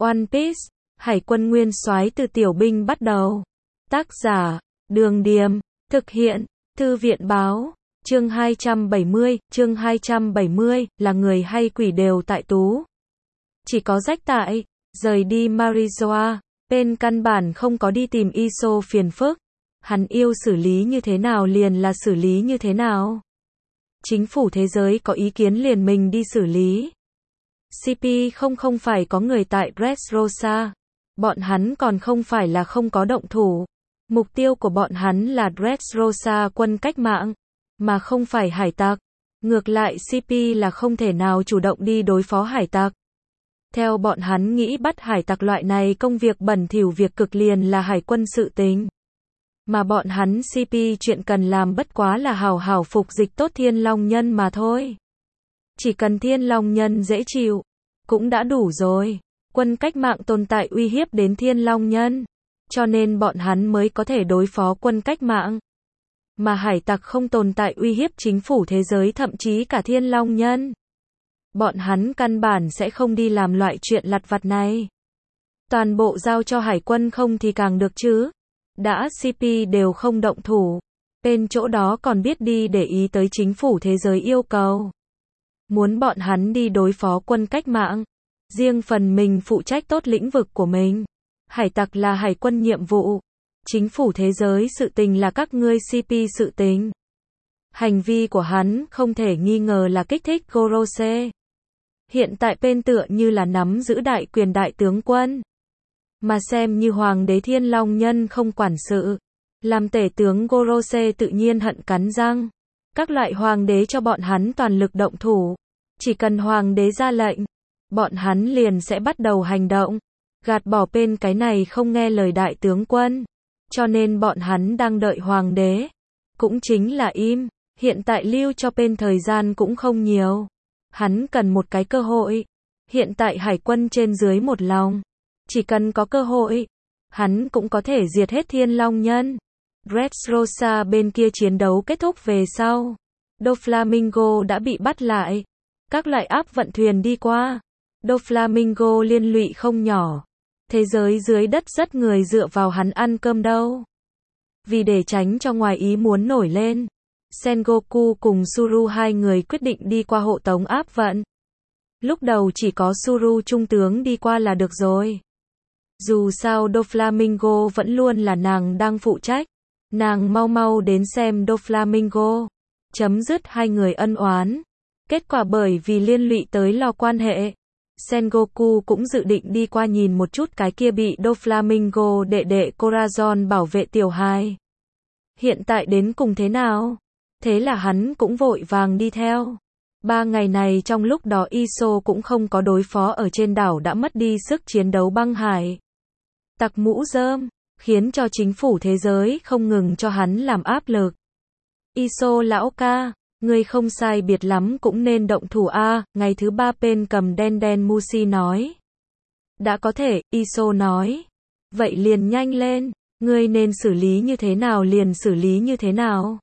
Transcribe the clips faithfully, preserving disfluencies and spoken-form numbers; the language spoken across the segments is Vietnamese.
One Piece, Hải quân nguyên soái từ tiểu binh bắt đầu. Tác giả, Đường Điềm, thực hiện, Thư viện Báo, chương hai trăm bảy mươi, chương hai trăm bảy mươi, là người hay quỷ đều tại Tú. Chỉ có rách tại, rời đi Marizoa, Pain căn bản không có đi tìm Iso phiền phức. Hắn yêu xử lý như thế nào liền là xử lý như thế nào. Chính phủ thế giới có ý kiến liền mình đi xử lý. xê pê không không phải có người tại Dressrosa. Bọn hắn còn không phải là không có động thủ. Mục tiêu của bọn hắn là Dressrosa quân cách mạng, mà không phải hải tặc. Ngược lại xê pê là không thể nào chủ động đi đối phó hải tặc. Theo bọn hắn nghĩ bắt hải tặc loại này công việc bẩn thỉu việc cực liền là hải quân sự tình. Mà bọn hắn xê pê chuyện cần làm bất quá là hảo hảo phục dịch tốt Thiên Long Nhân mà thôi. Chỉ cần Thiên Long Nhân dễ chịu, cũng đã đủ rồi. Quân cách mạng tồn tại uy hiếp đến Thiên Long Nhân, cho nên bọn hắn mới có thể đối phó quân cách mạng. Mà hải tặc không tồn tại uy hiếp chính phủ thế giới thậm chí cả Thiên Long Nhân. Bọn hắn căn bản sẽ không đi làm loại chuyện lặt vặt này. Toàn bộ giao cho hải quân không thì càng được chứ. Đã xê pê đều không động thủ, bên chỗ đó còn biết đi để ý tới chính phủ thế giới yêu cầu. Muốn bọn hắn đi đối phó quân cách mạng, riêng phần mình phụ trách tốt lĩnh vực của mình. Hải tặc là hải quân nhiệm vụ, chính phủ thế giới sự tình là các ngươi xê pê sự tình. Hành vi của hắn không thể nghi ngờ là kích thích Gorose. Hiện tại Pain tựa như là nắm giữ đại quyền đại tướng quân. Mà xem như hoàng đế Thiên Long Nhân không quản sự. Làm tể tướng Gorose tự nhiên hận cắn răng. Các loại hoàng đế cho bọn hắn toàn lực động thủ. Chỉ cần hoàng đế ra lệnh, bọn hắn liền sẽ bắt đầu hành động. Gạt bỏ Pain cái này không nghe lời đại tướng quân. Cho nên bọn hắn đang đợi hoàng đế. Cũng chính là im. Hiện tại lưu cho Pain thời gian cũng không nhiều. Hắn cần một cái cơ hội. Hiện tại hải quân trên dưới một lòng. Chỉ cần có cơ hội, hắn cũng có thể diệt hết Thiên Long Nhân. Dressrosa bên kia chiến đấu kết thúc về sau. Doflamingo đã bị bắt lại. Các loại áp vận thuyền đi qua. Doflamingo liên lụy không nhỏ. Thế giới dưới đất rất người dựa vào hắn ăn cơm đâu. Vì để tránh cho ngoài ý muốn nổi lên, Sengoku cùng Suru hai người quyết định đi qua hộ tống áp vận. Lúc đầu chỉ có Suru trung tướng đi qua là được rồi. Dù sao Doflamingo vẫn luôn là nàng đang phụ trách. Nàng mau mau đến xem Doflamingo. Chấm dứt hai người ân oán. Kết quả bởi vì liên lụy tới lo quan hệ. Sengoku cũng dự định đi qua nhìn một chút cái kia bị Doflamingo đệ đệ Corazon bảo vệ tiểu hài. Hiện tại đến cùng thế nào? Thế là hắn cũng vội vàng đi theo. Ba ngày này trong lúc đó Iso cũng không có đối phó ở trên đảo đã mất đi sức chiến đấu băng hải tặc mũ rơm, khiến cho chính phủ thế giới không ngừng cho hắn làm áp lực. Iso lão ca, ngươi không sai biệt lắm cũng nên động thủ a. Ngày thứ ba Pain cầm đen đen Mushi nói. Đã có thể, Iso nói. Vậy liền nhanh lên, ngươi nên xử lý như thế nào liền xử lý như thế nào.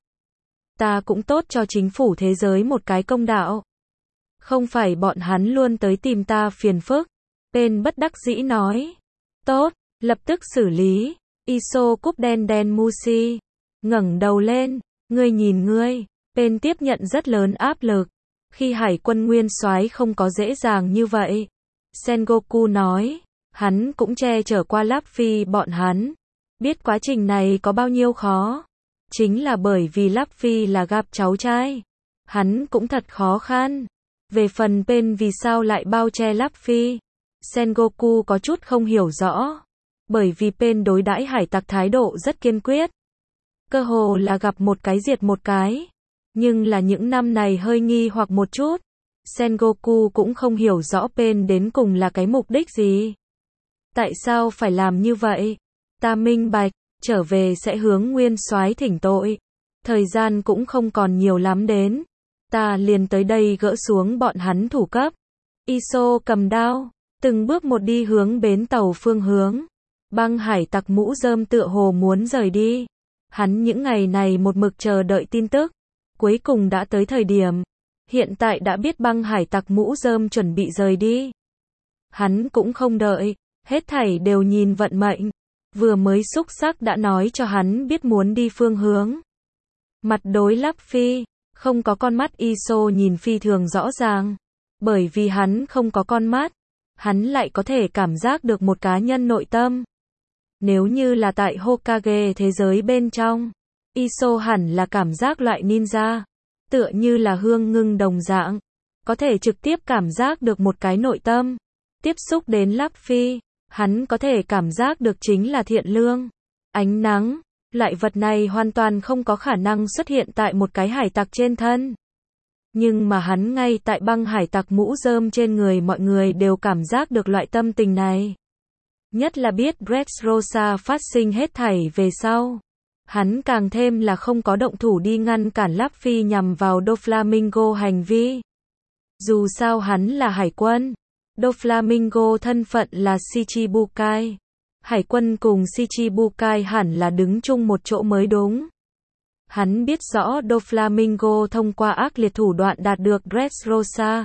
Ta cũng tốt cho chính phủ thế giới một cái công đạo. Không phải bọn hắn luôn tới tìm ta phiền phức. Pain bất đắc dĩ nói. Tốt, lập tức xử lý. Iso cúp đen đen Mushi. Ngẩng đầu lên, ngươi nhìn ngươi. Pain tiếp nhận rất lớn áp lực. Khi hải quân nguyên soái không có dễ dàng như vậy. Sengoku nói. Hắn cũng che chở qua Luffy bọn hắn. Biết quá trình này có bao nhiêu khó. Chính là bởi vì Luffy là gặp cháu trai. Hắn cũng thật khó khăn. Về phần Pain vì sao lại bao che Luffy, Sengoku có chút không hiểu rõ. Bởi vì Pain đối đãi hải tặc thái độ rất kiên quyết. Cơ hồ là gặp một cái diệt một cái. Nhưng là những năm này hơi nghi hoặc một chút. Sengoku cũng không hiểu rõ Pain đến cùng là cái mục đích gì. Tại sao phải làm như vậy? Ta minh bạch. Trở về sẽ hướng nguyên soái thỉnh tội. Thời gian cũng không còn nhiều lắm đến. Ta liền tới đây gỡ xuống bọn hắn thủ cấp. Iso cầm đao, từng bước một đi hướng bến tàu phương hướng. Băng hải tặc mũ rơm tựa hồ muốn rời đi. Hắn những ngày này một mực chờ đợi tin tức. Cuối cùng đã tới thời điểm. Hiện tại đã biết băng hải tặc mũ rơm chuẩn bị rời đi. Hắn cũng không đợi. Hết thảy đều nhìn vận mệnh. Vừa mới xúc sắc đã nói cho hắn biết muốn đi phương hướng. Mặt đối Luffy, không có con mắt Iso nhìn phi thường rõ ràng. Bởi vì hắn không có con mắt, hắn lại có thể cảm giác được một cá nhân nội tâm. Nếu như là tại Hokage thế giới bên trong, Iso hẳn là cảm giác loại ninja, tựa như là hương ngưng đồng dạng, có thể trực tiếp cảm giác được một cái nội tâm. Tiếp xúc đến Luffy, hắn có thể cảm giác được chính là thiện lương, ánh nắng, loại vật này hoàn toàn không có khả năng xuất hiện tại một cái hải tặc trên thân. Nhưng mà hắn ngay tại băng hải tặc mũ rơm trên người mọi người đều cảm giác được loại tâm tình này. Nhất là biết Dressrosa phát sinh hết thảy về sau. Hắn càng thêm là không có động thủ đi ngăn cản Luffy nhằm vào Doflamingo hành vi. Dù sao hắn là hải quân. Doflamingo thân phận là Shichibukai. Hải quân cùng Shichibukai hẳn là đứng chung một chỗ mới đúng. Hắn biết rõ Doflamingo thông qua ác liệt thủ đoạn đạt được Dressrosa.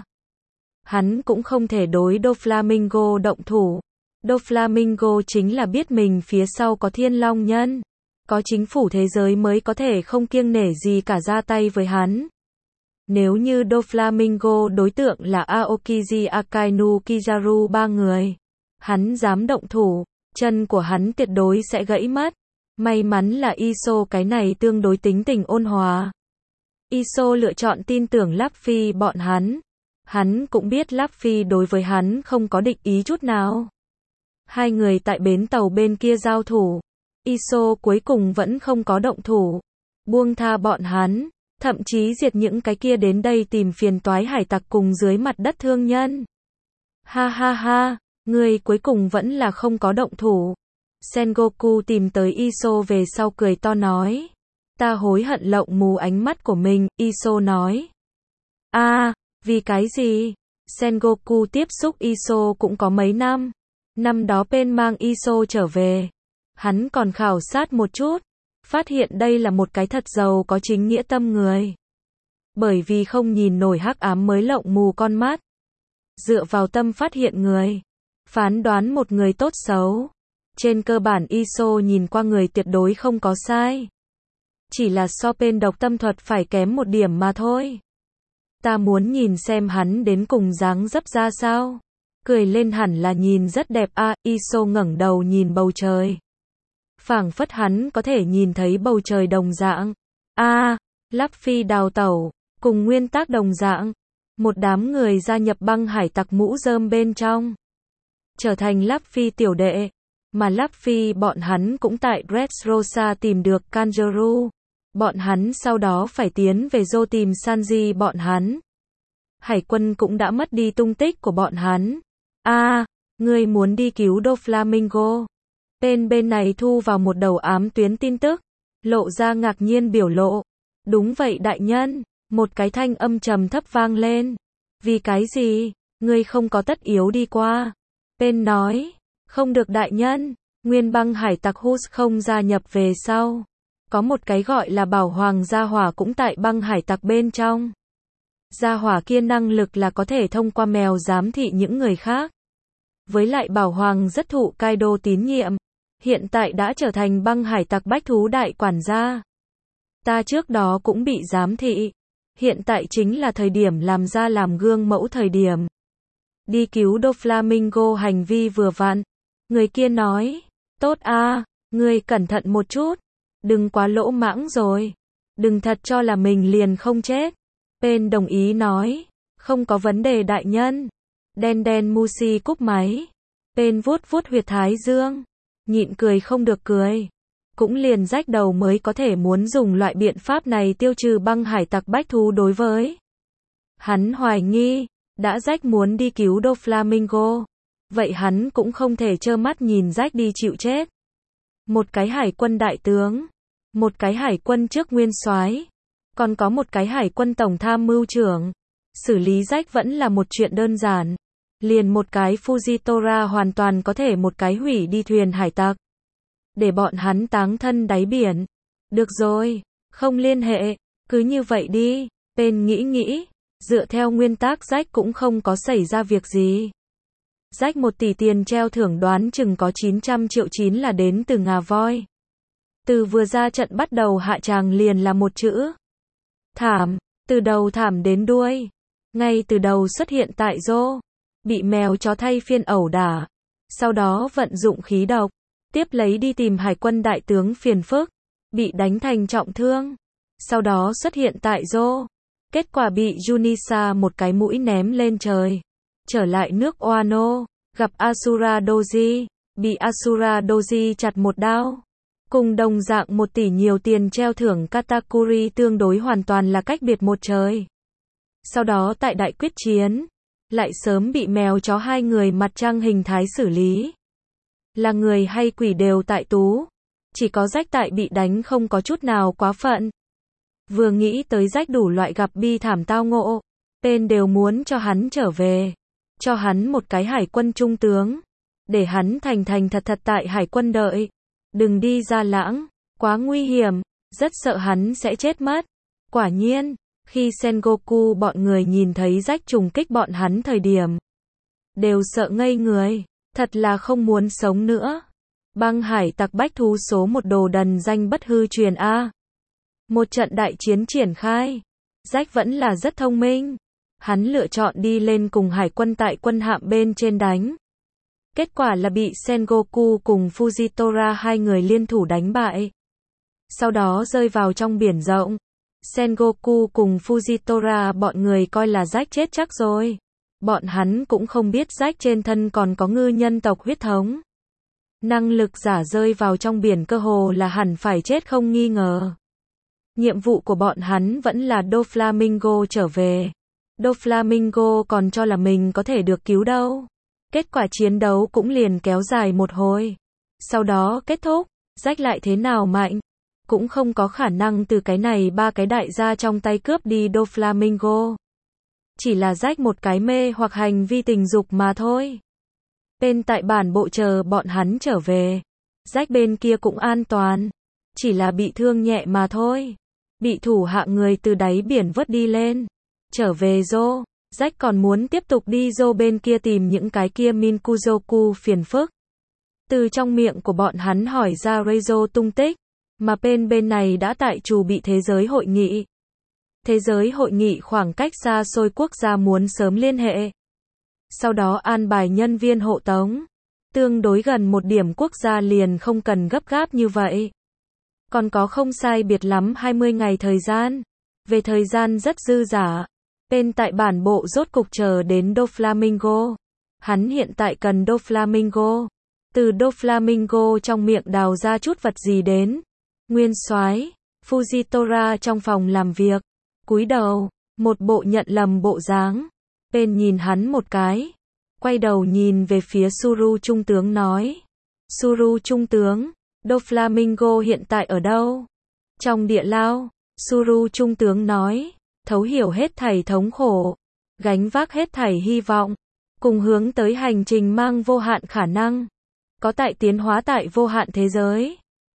Hắn cũng không thể đối Doflamingo động thủ. Doflamingo chính là biết mình phía sau có Thiên Long Nhân. Có chính phủ thế giới mới có thể không kiêng nể gì cả ra tay với hắn. Nếu như Doflamingo đối tượng là Aokiji Akainu Kizaru ba người, hắn dám động thủ, chân của hắn tuyệt đối sẽ gãy mất. May mắn là Iso cái này tương đối tính tình ôn hòa. Iso lựa chọn tin tưởng Luffy bọn hắn. Hắn cũng biết Luffy đối với hắn không có địch ý chút nào. Hai người tại bến tàu bên kia giao thủ. Iso cuối cùng vẫn không có động thủ. Buông tha bọn hắn. Thậm chí diệt những cái kia đến đây tìm phiền toái hải tặc cùng dưới mặt đất thương nhân. Ha ha ha, người cuối cùng vẫn là không có động thủ. Sengoku tìm tới Iso về sau cười to nói. Ta hối hận lộng mù ánh mắt của mình, Iso nói. A, à, vì cái gì? Sengoku tiếp xúc Iso cũng có mấy năm. Năm đó Pen mang Iso trở về. Hắn còn khảo sát một chút. Phát hiện đây là một cái thật giàu có chính nghĩa tâm người. Bởi vì không nhìn nổi hắc ám mới lộng mù con mắt. Dựa vào tâm phát hiện người. Phán đoán một người tốt xấu. Trên cơ bản Iso nhìn qua người tuyệt đối không có sai. Chỉ là so Pen độc tâm thuật phải kém một điểm mà thôi. Ta muốn nhìn xem hắn đến cùng dáng dấp ra sao. Cười lên hẳn là nhìn rất đẹp a. À, Iso ngẩng đầu nhìn bầu trời. Phảng phất hắn có thể nhìn thấy bầu trời đồng dạng. A, à, Luffy đào tẩu, cùng nguyên tắc đồng dạng. Một đám người gia nhập băng hải tặc mũ rơm bên trong. Trở thành Luffy tiểu đệ. Mà Luffy bọn hắn cũng tại Dressrosa tìm được Kanjuro. Bọn hắn sau đó phải tiến về Zo tìm Sanji bọn hắn. Hải quân cũng đã mất đi tung tích của bọn hắn. A, à, ngươi muốn đi cứu Doflamingo. Bên bên này thu vào một đầu ám tuyến tin tức. Lộ ra ngạc nhiên biểu lộ. Đúng vậy đại nhân. Một cái thanh âm trầm thấp vang lên. Vì cái gì? Ngươi không có tất yếu đi qua. Bên nói. Không được đại nhân. Nguyên băng hải tặc Hus không gia nhập về sau. Có một cái gọi là bảo hoàng gia hỏa cũng tại băng hải tặc bên trong. Gia hỏa kia năng lực là có thể thông qua mèo giám thị những người khác. Với lại bảo hoàng rất thụ Kaido tín nhiệm. Hiện tại đã trở thành băng hải tặc bách thú đại quản gia. Ta trước đó cũng bị giám thị. Hiện tại chính là thời điểm làm ra làm gương mẫu thời điểm. Đi cứu Doflamingo hành vi vừa vặn. Người kia nói. Tốt a, à, ngươi cẩn thận một chút. Đừng quá lỗ mãng rồi. Đừng thật cho là mình liền không chết. Pen đồng ý nói. Không có vấn đề đại nhân. Đen đen Mushi cúp máy. Pen vuốt vuốt huyệt thái dương. Nhịn cười không được cười. Cũng liền rách đầu mới có thể muốn dùng loại biện pháp này tiêu trừ băng hải tặc bách thú đối với. Hắn hoài nghi. Đã rách muốn đi cứu Doflamingo. Vậy hắn cũng không thể trơ mắt nhìn rách đi chịu chết. Một cái hải quân đại tướng. Một cái hải quân trước nguyên soái. Còn có một cái hải quân tổng tham mưu trưởng. Xử lý rách vẫn là một chuyện đơn giản. Liền một cái Fujitora hoàn toàn có thể một cái hủy đi thuyền hải tặc. Để bọn hắn táng thân đáy biển. Được rồi. Không liên hệ. Cứ như vậy đi. Pen nghĩ nghĩ. Dựa theo nguyên tắc rách cũng không có xảy ra việc gì. Rách một tỷ tiền treo thưởng đoán chừng có chín trăm triệu chín là đến từ ngà voi. Từ vừa ra trận bắt đầu hạ tràng liền là một chữ. Thảm, từ đầu thảm đến đuôi. Ngay từ đầu xuất hiện tại Joe, bị mèo chó thay phiên ẩu đả. Sau đó vận dụng khí độc, tiếp lấy đi tìm hải quân đại tướng phiền phức, bị đánh thành trọng thương. Sau đó xuất hiện tại Joe, kết quả bị Junisa một cái mũi ném lên trời. Trở lại nước Wano, gặp Asura Doji, bị Asura Doji chặt một đao. Cùng đồng dạng một tỷ nhiều tiền treo thưởng Katakuri tương đối hoàn toàn là cách biệt một trời. Sau đó tại đại quyết chiến, lại sớm bị mèo chó hai người mặt trăng hình thái xử lý. Là người hay quỷ đều tại tú. Chỉ có rách tại bị đánh không có chút nào quá phận. Vừa nghĩ tới rách đủ loại gặp bi thảm tao ngộ, tên đều muốn cho hắn trở về. Cho hắn một cái hải quân trung tướng. Để hắn thành thành thật thật tại hải quân đợi. Đừng đi ra lãng, quá nguy hiểm, rất sợ hắn sẽ chết mất. Quả nhiên, khi Sengoku bọn người nhìn thấy rách trùng kích bọn hắn thời điểm, đều sợ ngây người, thật là không muốn sống nữa. Băng hải tặc bách thú số một đồ đần danh bất hư truyền A. Một trận đại chiến triển khai, rách vẫn là rất thông minh. Hắn lựa chọn đi lên cùng hải quân tại quân hạm bên trên đánh. Kết quả là bị Sengoku cùng Fujitora hai người liên thủ đánh bại. Sau đó rơi vào trong biển rộng. Sengoku cùng Fujitora bọn người coi là rách chết chắc rồi. Bọn hắn cũng không biết rách trên thân còn có ngư nhân tộc huyết thống. Năng lực giả rơi vào trong biển cơ hồ là hẳn phải chết không nghi ngờ. Nhiệm vụ của bọn hắn vẫn là Doflamingo trở về. Doflamingo còn cho là mình có thể được cứu đâu. Kết quả chiến đấu cũng liền kéo dài một hồi. Sau đó kết thúc, rách lại thế nào mạnh, cũng không có khả năng từ cái này ba cái đại gia trong tay cướp đi Doflamingo. Chỉ là rách một cái mê hoặc hành vi tình dục mà thôi. Bên tại bản bộ chờ bọn hắn trở về. Rách bên kia cũng an toàn. Chỉ là bị thương nhẹ mà thôi. Bị thủ hạ người từ đáy biển vớt đi lên. Trở về Joe. Rách còn muốn tiếp tục đi Joe bên kia tìm những cái kia Minkuzoku phiền phức. Từ trong miệng của bọn hắn hỏi ra Reizo tung tích. Mà bên bên này đã tại chủ bị thế giới hội nghị. Thế giới hội nghị khoảng cách xa xôi quốc gia muốn sớm liên hệ. Sau đó an bài nhân viên hộ tống. Tương đối gần một điểm quốc gia liền không cần gấp gáp như vậy. Còn có không sai biệt lắm hai mươi ngày thời gian. Về thời gian rất dư dả. Bên tại bản bộ rốt cục chờ đến Doflamingo. Hắn hiện tại cần Doflamingo. Từ Doflamingo trong miệng đào ra chút vật gì đến. Nguyên soái, Fujitora trong phòng làm việc. Cúi đầu, một bộ nhận lầm bộ dáng. Bên nhìn hắn một cái. Quay đầu nhìn về phía Suru trung tướng nói. Suru trung tướng, Doflamingo hiện tại ở đâu? Trong địa lao, Suru trung tướng nói. Thấu hiểu hết thảy thống khổ. Gánh vác hết thảy hy vọng. Cùng hướng tới hành trình mang vô hạn khả năng. Có tại tiến hóa tại vô hạn thế giới.